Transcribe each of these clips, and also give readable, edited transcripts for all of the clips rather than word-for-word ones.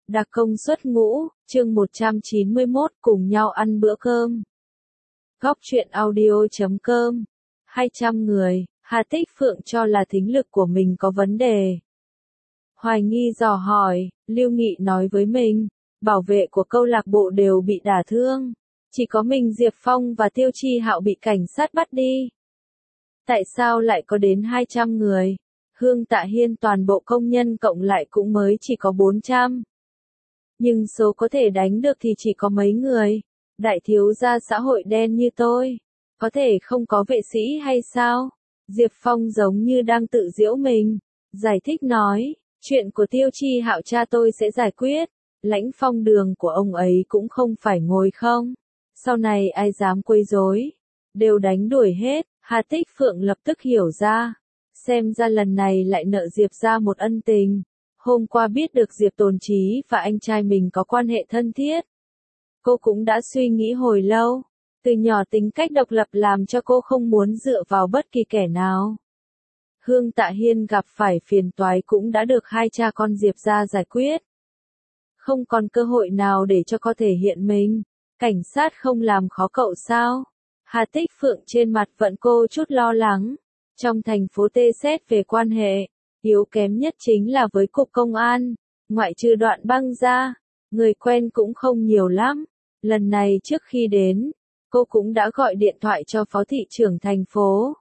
Đặc công xuất ngũ, chương 191, cùng nhau ăn bữa cơm. Góc truyện audio.com. 200 người, Hà Tích Phượng cho là thính lực của mình có vấn đề. Hoài nghi dò hỏi, Lưu Nghị nói với mình, bảo vệ của câu lạc bộ đều bị đả thương. Chỉ có mình Diệp Phong và Tiêu Chi Hạo bị cảnh sát bắt đi. Tại sao lại có đến 200 người? Hương Tạ Hiên toàn bộ công nhân cộng lại cũng mới chỉ có 400. Nhưng số có thể đánh được thì chỉ có mấy người. Đại thiếu gia xã hội đen như tôi, có thể không có vệ sĩ hay sao? Diệp Phong giống như đang tự giễu mình. Giải thích nói, chuyện của Tiêu Chi Hạo cha tôi sẽ giải quyết. Lãnh phong đường của ông ấy cũng không phải ngồi không. Sau này ai dám quấy rối, đều đánh đuổi hết. Hà Tích Phượng lập tức hiểu ra. Xem ra lần này lại nợ Diệp ra một ân tình. Hôm qua biết được Diệp Tồn Chí và anh trai mình có quan hệ thân thiết. Cô cũng đã suy nghĩ hồi lâu. Từ nhỏ tính cách độc lập làm cho cô không muốn dựa vào bất kỳ kẻ nào. Hương Tạ Hiên gặp phải phiền toái cũng đã được hai cha con Diệp ra giải quyết. Không còn cơ hội nào để cho có thể hiện mình. Cảnh sát không làm khó cậu sao? Hà Tích Phượng trên mặt vẫn cô chút lo lắng. Trong thành phố Tê xét về quan hệ, yếu kém nhất chính là với cục công an, ngoại trừ Đoạn Băng ra, người quen cũng không nhiều lắm. Lần này trước khi đến, cô cũng đã gọi điện thoại cho phó thị trưởng thành phố.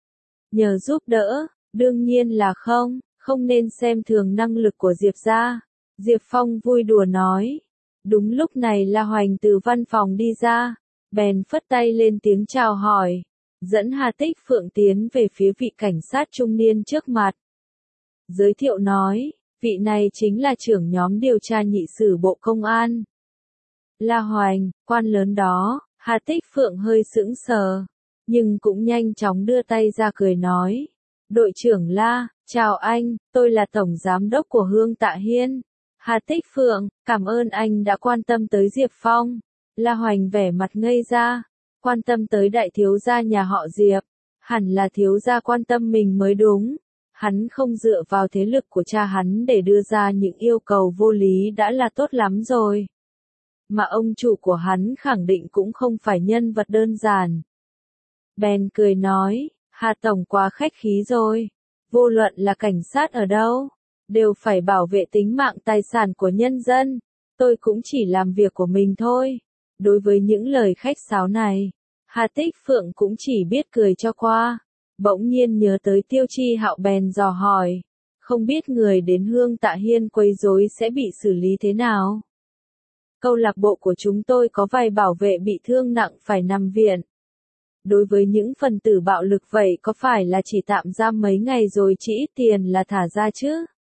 Nhờ giúp đỡ, đương nhiên là không nên xem thường năng lực của Diệp ra. Diệp Phong vui đùa nói. Đúng lúc này La Hoành từ văn phòng đi ra, bèn phất tay lên tiếng chào hỏi, dẫn Hà Tích Phượng tiến về phía vị cảnh sát trung niên trước mặt. Giới thiệu nói, vị này chính là trưởng nhóm điều tra nhị sử Bộ Công an. La Hoành, quan lớn đó. Hà Tích Phượng hơi sững sờ, nhưng cũng nhanh chóng đưa tay ra cười nói. Đội trưởng La, chào anh, tôi là tổng giám đốc của Hương Tạ Hiên. Hà Tích Phượng, cảm ơn anh đã quan tâm tới Diệp Phong. La Hoành vẻ mặt ngây ra, quan tâm tới đại thiếu gia nhà họ Diệp, hẳn là thiếu gia quan tâm mình mới đúng. Hắn không dựa vào thế lực của cha hắn để đưa ra những yêu cầu vô lý đã là tốt lắm rồi. Mà ông chủ của hắn khẳng định cũng không phải nhân vật đơn giản. Bèn cười nói, Hà Tổng quá khách khí rồi. Vô luận là cảnh sát ở đâu, đều phải bảo vệ tính mạng tài sản của nhân dân. Tôi cũng chỉ làm việc của mình thôi. Đối với những lời khách sáo này, Hà Tích Phượng cũng chỉ biết cười cho qua. Bỗng nhiên nhớ tới Tiêu Chi Hạo bèn dò hỏi, không biết người đến Hương Tạ Hiên quấy rối sẽ bị xử lý thế nào? Câu lạc bộ của chúng tôi có vài bảo vệ bị thương nặng phải nằm viện. Đối với những phần tử bạo lực vậy có phải là chỉ tạm giam mấy ngày rồi chỉ ít tiền là thả ra chứ?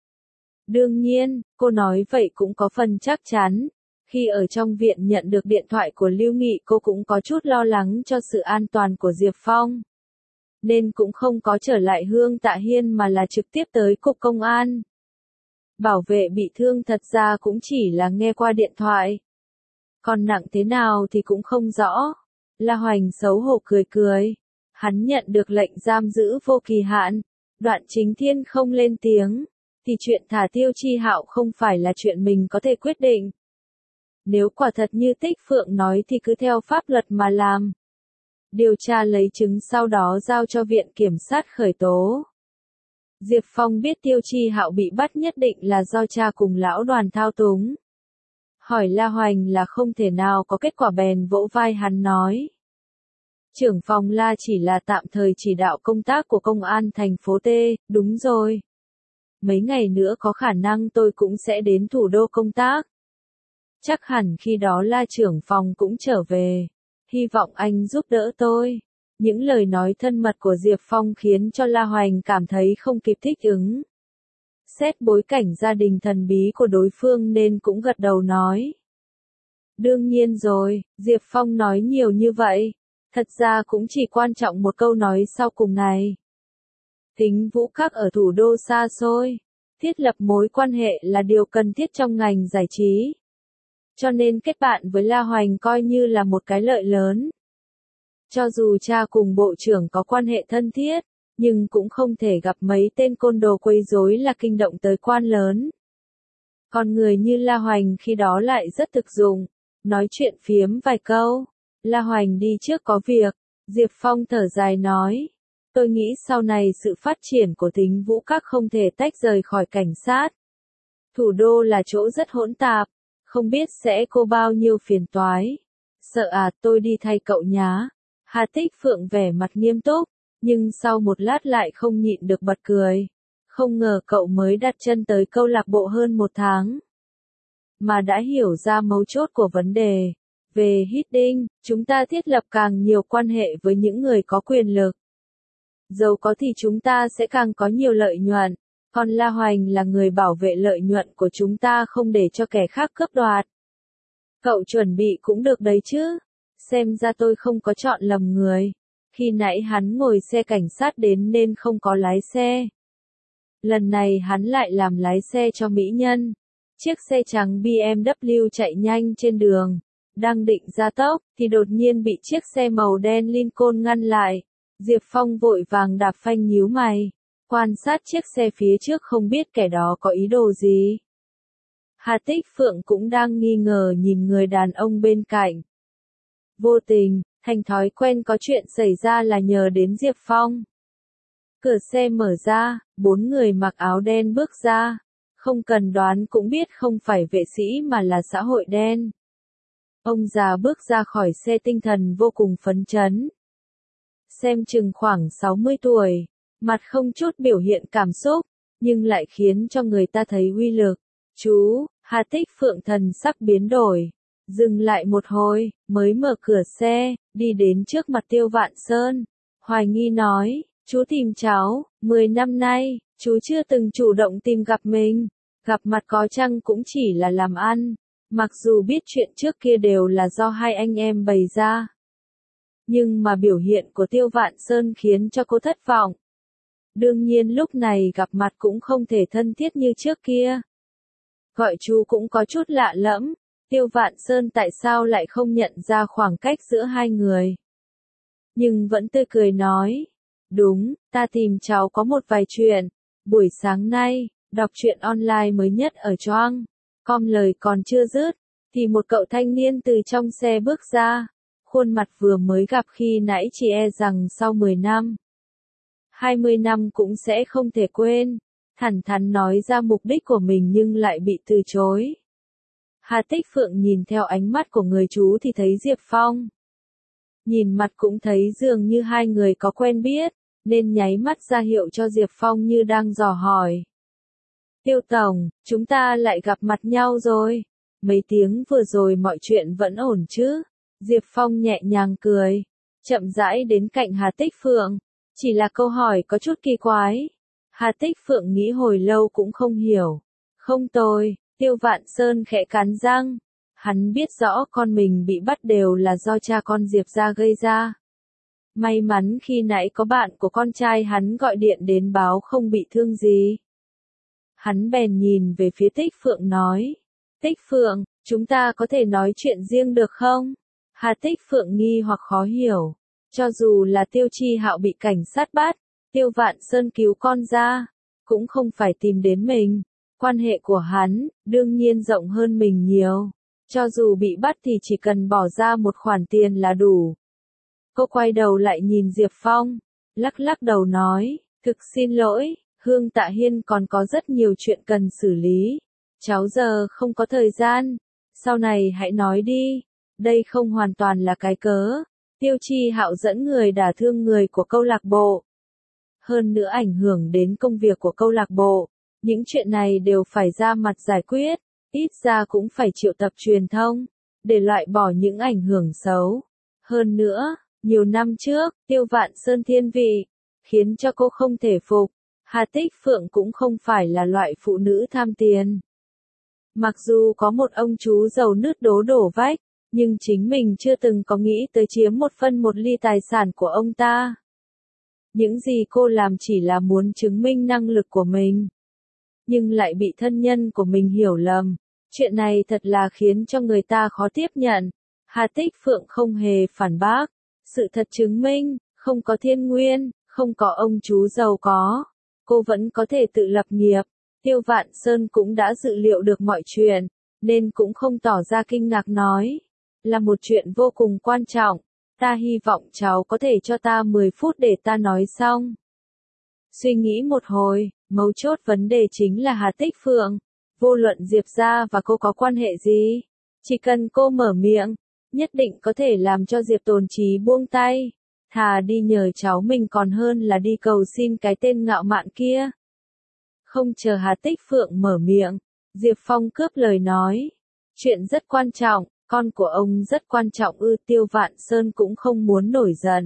Đương nhiên, cô nói vậy cũng có phần chắc chắn. Khi ở trong viện nhận được điện thoại của Lưu Nghị cô cũng có chút lo lắng cho sự an toàn của Diệp Phong. Nên cũng không có trở lại Hương Tạ Hiên mà là trực tiếp tới cục công an. Bảo vệ bị thương thật ra cũng chỉ là nghe qua điện thoại. Còn nặng thế nào thì cũng không rõ. La Hoành xấu hổ cười cười. Hắn nhận được lệnh giam giữ vô kỳ hạn. Đoạn Chính Thiên không lên tiếng. Thì chuyện thả Tiêu Chi Hạo không phải là chuyện mình có thể quyết định. Nếu quả thật như Tích Phượng nói thì cứ theo pháp luật mà làm. Điều tra lấy chứng sau đó giao cho viện kiểm sát khởi tố. Diệp Phong biết Tiêu Chi Hạo bị bắt nhất định là do cha cùng lão Đoàn thao túng. Hỏi La Hoành là không thể nào có kết quả bèn vỗ vai hắn nói. Trưởng phòng La chỉ là tạm thời chỉ đạo công tác của công an thành phố T, đúng rồi. Mấy ngày nữa có khả năng tôi cũng sẽ đến thủ đô công tác. Chắc hẳn khi đó La trưởng phòng cũng trở về. Hy vọng anh giúp đỡ tôi. Những lời nói thân mật của Diệp Phong khiến cho La Hoành cảm thấy không kịp thích ứng. Xét bối cảnh gia đình thần bí của đối phương nên cũng gật đầu nói. Đương nhiên rồi, Diệp Phong nói nhiều như vậy. Thật ra cũng chỉ quan trọng một câu nói sau cùng này. Tính Vũ Các ở thủ đô xa xôi. Thiết lập mối quan hệ là điều cần thiết trong ngành giải trí. Cho nên kết bạn với La Hoành coi như là một cái lợi lớn. Cho dù cha cùng bộ trưởng có quan hệ thân thiết, nhưng cũng không thể gặp mấy tên côn đồ quấy rối là kinh động tới quan lớn. Con người như La Hoành khi đó lại rất thực dụng, nói chuyện phiếm vài câu. La Hoành đi trước có việc, Diệp Phong thở dài nói. Tôi nghĩ sau này sự phát triển của Thính Vũ Các không thể tách rời khỏi cảnh sát. Thủ đô là chỗ rất hỗn tạp, không biết sẽ có bao nhiêu phiền toái. Sợ à, tôi đi thay cậu nhá. Hà Tích Phượng vẻ mặt nghiêm túc, nhưng sau một lát lại không nhịn được bật cười. Không ngờ cậu mới đặt chân tới câu lạc bộ hơn 1 tháng, mà đã hiểu ra mấu chốt của vấn đề. Về Hiddink, chúng ta thiết lập càng nhiều quan hệ với những người có quyền lực. Giàu có thì chúng ta sẽ càng có nhiều lợi nhuận, còn La Hoành là người bảo vệ lợi nhuận của chúng ta không để cho kẻ khác cướp đoạt. Cậu chuẩn bị cũng được đấy chứ, xem ra tôi không có chọn lầm người. Khi nãy hắn ngồi xe cảnh sát đến nên không có lái xe. Lần này hắn lại làm lái xe cho mỹ nhân. Chiếc xe trắng BMW chạy nhanh trên đường, đang định ra tốc, thì đột nhiên bị chiếc xe màu đen Lincoln ngăn lại. Diệp Phong vội vàng đạp phanh nhíu mày, quan sát chiếc xe phía trước không biết kẻ đó có ý đồ gì. Hà Tích Phượng cũng đang nghi ngờ nhìn người đàn ông bên cạnh. Vô tình, thành thói quen có chuyện xảy ra là nhờ đến Diệp Phong. Cửa xe mở ra, 4 người mặc áo đen bước ra. Không cần đoán cũng biết không phải vệ sĩ mà là xã hội đen. Ông già bước ra khỏi xe tinh thần vô cùng phấn chấn. Xem chừng khoảng 60 tuổi, mặt không chút biểu hiện cảm xúc, nhưng lại khiến cho người ta thấy uy lực. Chú, Hà Tích Phượng thần sắc biến đổi. Dừng lại một hồi, mới mở cửa xe, đi đến trước mặt Tiêu Vạn Sơn. Hoài nghi nói, chú tìm cháu, 10 năm nay, chú chưa từng chủ động tìm gặp mình. Gặp mặt có chăng cũng chỉ là làm ăn, mặc dù biết chuyện trước kia đều là do hai anh em bày ra. Nhưng mà biểu hiện của Tiêu Vạn Sơn khiến cho cô thất vọng. Đương nhiên lúc này gặp mặt cũng không thể thân thiết như trước kia. Gọi chú cũng có chút lạ lẫm, Tiêu Vạn Sơn tại sao lại không nhận ra khoảng cách giữa hai người. Nhưng vẫn tươi cười nói, đúng, ta tìm cháu có một vài chuyện. Buổi sáng nay, đọc truyện online mới nhất ở Choang. Com lời còn chưa dứt, thì một cậu thanh niên từ trong xe bước ra. Khuôn mặt vừa mới gặp khi nãy chỉ e rằng sau 10 năm, 20 năm cũng sẽ không thể quên. Thẳng thắn nói ra mục đích của mình nhưng lại bị từ chối. Hà Tích Phượng nhìn theo ánh mắt của người chú thì thấy Diệp Phong. Nhìn mặt cũng thấy dường như hai người có quen biết, nên nháy mắt ra hiệu cho Diệp Phong như đang dò hỏi. Tiêu Tổng, chúng ta lại gặp mặt nhau rồi. Mấy tiếng vừa rồi mọi chuyện vẫn ổn chứ? Diệp Phong nhẹ nhàng cười, chậm rãi đến cạnh Hà Tích Phượng. Chỉ là câu hỏi có chút kỳ quái. Hà Tích Phượng nghĩ hồi lâu cũng không hiểu. Không tồi, Tiêu Vạn Sơn khẽ cắn răng. Hắn biết rõ con mình bị bắt đều là do cha con Diệp gia gây ra. May mắn khi nãy có bạn của con trai hắn gọi điện đến báo không bị thương gì. Hắn bèn nhìn về phía Tích Phượng nói. Tích Phượng, chúng ta có thể nói chuyện riêng được không? Hà Tích Phượng nghi hoặc khó hiểu. Cho dù là Tiêu Chi Hạo bị cảnh sát bắt, Tiêu Vạn Sơn cứu con ra, cũng không phải tìm đến mình. Quan hệ của hắn, đương nhiên rộng hơn mình nhiều. Cho dù bị bắt thì chỉ cần bỏ ra một khoản tiền là đủ. Cô quay đầu lại nhìn Diệp Phong, lắc lắc đầu nói, thực xin lỗi, Hương Tạ Hiên còn có rất nhiều chuyện cần xử lý. Cháu giờ không có thời gian, sau này hãy nói đi. Đây không hoàn toàn là cái cớ. Tiêu Chi Hạo dẫn người đả thương người của câu lạc bộ. Hơn nữa ảnh hưởng đến công việc của câu lạc bộ. Những chuyện này đều phải ra mặt giải quyết, ít ra cũng phải triệu tập truyền thông, để loại bỏ những ảnh hưởng xấu. Hơn nữa, nhiều năm trước, Tiêu Vạn Sơn thiên vị, khiến cho cô không thể phục. Hà Tích Phượng cũng không phải là loại phụ nữ tham tiền. Mặc dù có một ông chú giàu nứt đố đổ vách, nhưng chính mình chưa từng có nghĩ tới chiếm 1/1 tài sản của ông ta. Những gì cô làm chỉ là muốn chứng minh năng lực của mình. Nhưng lại bị thân nhân của mình hiểu lầm. Chuyện này thật là khiến cho người ta khó tiếp nhận. Hà Tích Phượng không hề phản bác. Sự thật chứng minh, không có Thiên Nguyên, không có ông chú giàu có, cô vẫn có thể tự lập nghiệp. Tiêu Vạn Sơn cũng đã dự liệu được mọi chuyện, nên cũng không tỏ ra kinh ngạc nói. Là một chuyện vô cùng quan trọng, ta hy vọng cháu có thể cho ta 10 phút để ta nói xong. Suy nghĩ một hồi, mấu chốt vấn đề chính là Hà Tích Phượng. Vô luận Diệp gia và cô có quan hệ gì, chỉ cần cô mở miệng, nhất định có thể làm cho Diệp Tồn Chí buông tay. Thà đi nhờ cháu mình còn hơn là đi cầu xin cái tên ngạo mạn kia. Không chờ Hà Tích Phượng mở miệng, Diệp Phong cướp lời nói. Chuyện rất quan trọng, con của ông rất quan trọng ư. Tiêu Vạn Sơn cũng không muốn nổi giận.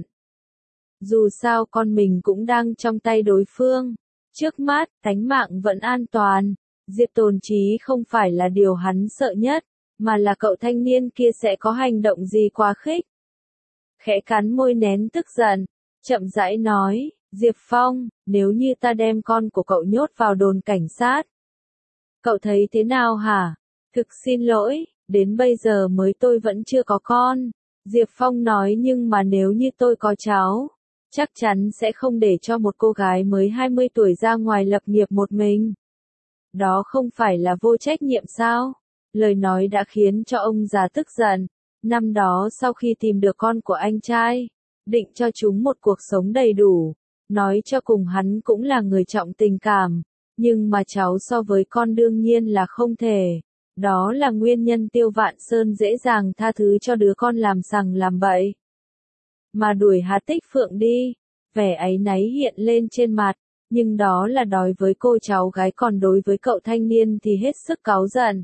Dù sao con mình cũng đang trong tay đối phương. Trước mắt, tánh mạng vẫn an toàn. Diệp Tồn Chí không phải là điều hắn sợ nhất, mà là cậu thanh niên kia sẽ có hành động gì quá khích. Khẽ cắn môi nén tức giận, chậm rãi nói, Diệp Phong, nếu như ta đem con của cậu nhốt vào đồn cảnh sát. Cậu thấy thế nào hả? Thực xin lỗi, đến bây giờ mới tôi vẫn chưa có con. Diệp Phong nói nhưng mà nếu như tôi có cháu, chắc chắn sẽ không để cho một cô gái mới 20 tuổi ra ngoài lập nghiệp một mình. Đó không phải là vô trách nhiệm sao? Lời nói đã khiến cho ông già tức giận. Năm đó sau khi tìm được con của anh trai, định cho chúng một cuộc sống đầy đủ. Nói cho cùng hắn cũng là người trọng tình cảm. Nhưng mà cháu so với con đương nhiên là không thể. Đó là nguyên nhân Tiêu Vạn Sơn dễ dàng tha thứ cho đứa con làm sằng làm bậy. Mà đuổi Hà Tích Phượng đi, vẻ áy náy hiện lên trên mặt, nhưng đó là đối với cô cháu gái, còn đối với cậu thanh niên thì hết sức cáu giận.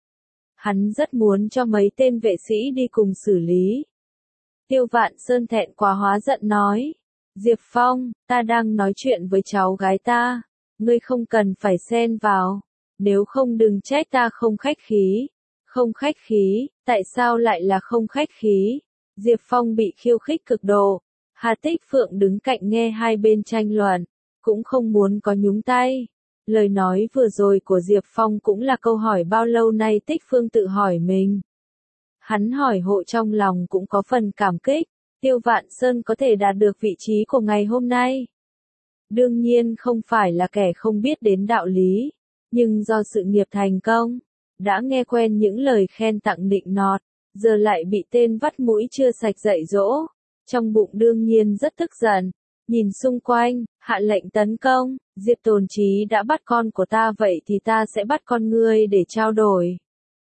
Hắn rất muốn cho mấy tên vệ sĩ đi cùng xử lý. Tiêu Vạn Sơn thẹn quá hóa giận nói, Diệp Phong, ta đang nói chuyện với cháu gái ta, ngươi không cần phải xen vào, nếu không đừng trách ta không khách khí. Không khách khí, tại sao lại là không khách khí? Diệp Phong bị khiêu khích cực độ. Hà Tích Phượng đứng cạnh nghe hai bên tranh luận, cũng không muốn có nhúng tay. Lời nói vừa rồi của Diệp Phong cũng là câu hỏi bao lâu nay Tích Phương tự hỏi mình. Hắn hỏi hộ trong lòng cũng có phần cảm kích, Tiêu Vạn Sơn có thể đạt được vị trí của ngày hôm nay. Đương nhiên không phải là kẻ không biết đến đạo lý, nhưng do sự nghiệp thành công, đã nghe quen những lời khen tặng nịnh nọt, giờ lại bị tên vắt mũi chưa sạch dạy dỗ. Trong bụng đương nhiên rất tức giận, nhìn xung quanh, hạ lệnh tấn công, Diệp Tồn Chí đã bắt con của ta vậy thì ta sẽ bắt con ngươi để trao đổi.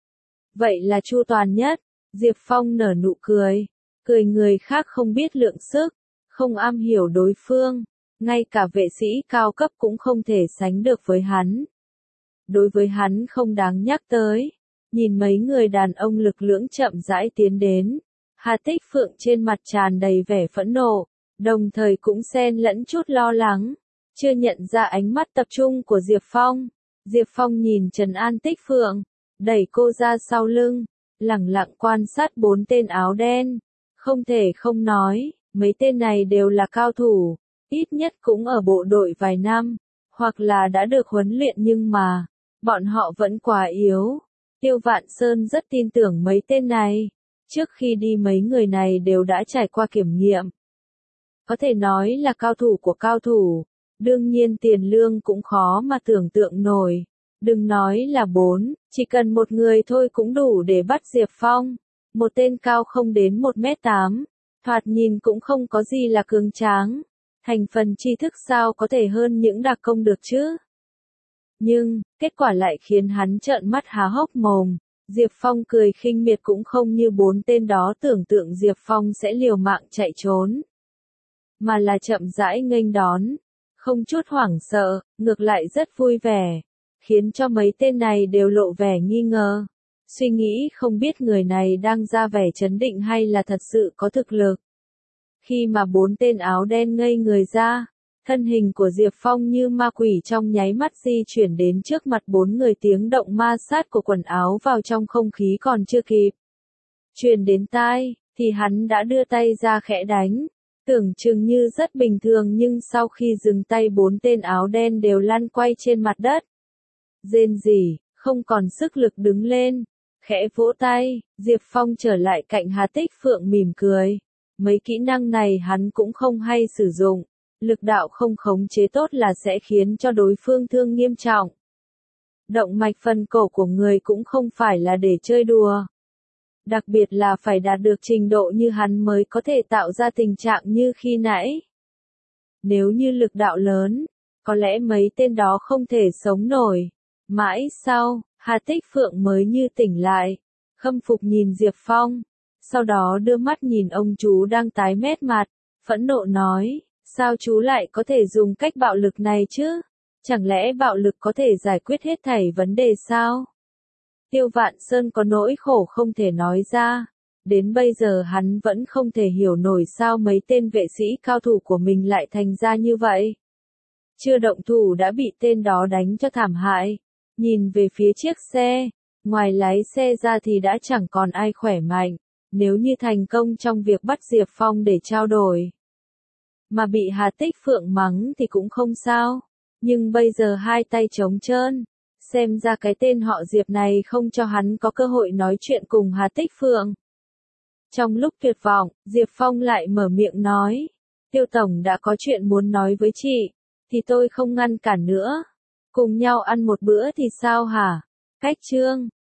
Vậy là chu toàn nhất, Diệp Phong nở nụ cười, cười người khác không biết lượng sức, không am hiểu đối phương, ngay cả vệ sĩ cao cấp cũng không thể sánh được với hắn. Đối với hắn không đáng nhắc tới. Nhìn mấy người đàn ông lực lưỡng chậm rãi tiến đến, Hà Tích Phượng trên mặt tràn đầy vẻ phẫn nộ, đồng thời cũng xen lẫn chút lo lắng, chưa nhận ra ánh mắt tập trung của Diệp Phong. Diệp Phong nhìn trấn an Tích Phượng, đẩy cô ra sau lưng, lẳng lặng quan sát bốn tên áo đen. Không thể không nói, mấy tên này đều là cao thủ, ít nhất cũng ở bộ đội vài năm, hoặc là đã được huấn luyện nhưng mà, bọn họ vẫn quá yếu. Tiêu Vạn Sơn rất tin tưởng mấy tên này. Trước khi đi mấy người này đều đã trải qua kiểm nghiệm. Có thể nói là cao thủ của cao thủ. Đương nhiên tiền lương cũng khó mà tưởng tượng nổi. Đừng nói là 4, chỉ cần một người thôi cũng đủ để bắt Diệp Phong. Một tên cao không đến 1m8. Thoạt nhìn cũng không có gì là cường tráng. Thành phần tri thức sao có thể hơn những đặc công được chứ? Nhưng, kết quả lại khiến hắn trợn mắt há hốc mồm. Diệp Phong cười khinh miệt cũng không như 4 tên đó tưởng tượng Diệp Phong sẽ liều mạng chạy trốn. Mà là chậm rãi nghênh đón. Không chút hoảng sợ, ngược lại rất vui vẻ. Khiến cho mấy tên này đều lộ vẻ nghi ngờ. Suy nghĩ không biết người này đang ra vẻ trấn định hay là thật sự có thực lực. Khi mà 4 tên áo đen ngây người ra, thân hình của Diệp Phong như ma quỷ trong nháy mắt di chuyển đến trước mặt 4 người, tiếng động ma sát của quần áo vào trong không khí còn chưa kịp truyền đến tai, thì hắn đã đưa tay ra khẽ đánh. Tưởng chừng như rất bình thường nhưng sau khi dừng tay 4 tên áo đen đều lăn quay trên mặt đất. Rên rỉ, không còn sức lực đứng lên. Khẽ vỗ tay, Diệp Phong trở lại cạnh Hà Tích Phượng mỉm cười. Mấy kỹ năng này hắn cũng không hay sử dụng. Lực đạo không khống chế tốt là sẽ khiến cho đối phương thương nghiêm trọng. Động mạch phần cổ của người cũng không phải là để chơi đùa. Đặc biệt là phải đạt được trình độ như hắn mới có thể tạo ra tình trạng như khi nãy. Nếu như lực đạo lớn, có lẽ mấy tên đó không thể sống nổi. Mãi sau, Hà Tích Phượng mới như tỉnh lại, khâm phục nhìn Diệp Phong, sau đó đưa mắt nhìn ông chú đang tái mét mặt, phẫn nộ nói, sao chú lại có thể dùng cách bạo lực này chứ? Chẳng lẽ bạo lực có thể giải quyết hết thảy vấn đề sao? Tiêu Vạn Sơn có nỗi khổ không thể nói ra. Đến bây giờ hắn vẫn không thể hiểu nổi sao mấy tên vệ sĩ cao thủ của mình lại thành ra như vậy. Chưa động thủ đã bị tên đó đánh cho thảm hại. Nhìn về phía chiếc xe, ngoài lái xe ra thì đã chẳng còn ai khỏe mạnh. Nếu như thành công trong việc bắt Diệp Phong để trao đổi, mà bị Hà Tích Phượng mắng thì cũng không sao. Nhưng bây giờ hai tay trống trơn, xem ra cái tên họ Diệp này không cho hắn có cơ hội nói chuyện cùng Hà Tích Phượng. Trong lúc tuyệt vọng, Diệp Phong lại mở miệng nói, Tiêu Tổng đã có chuyện muốn nói với chị, thì tôi không ngăn cản nữa. Cùng nhau ăn một bữa thì sao hả? Cách Trương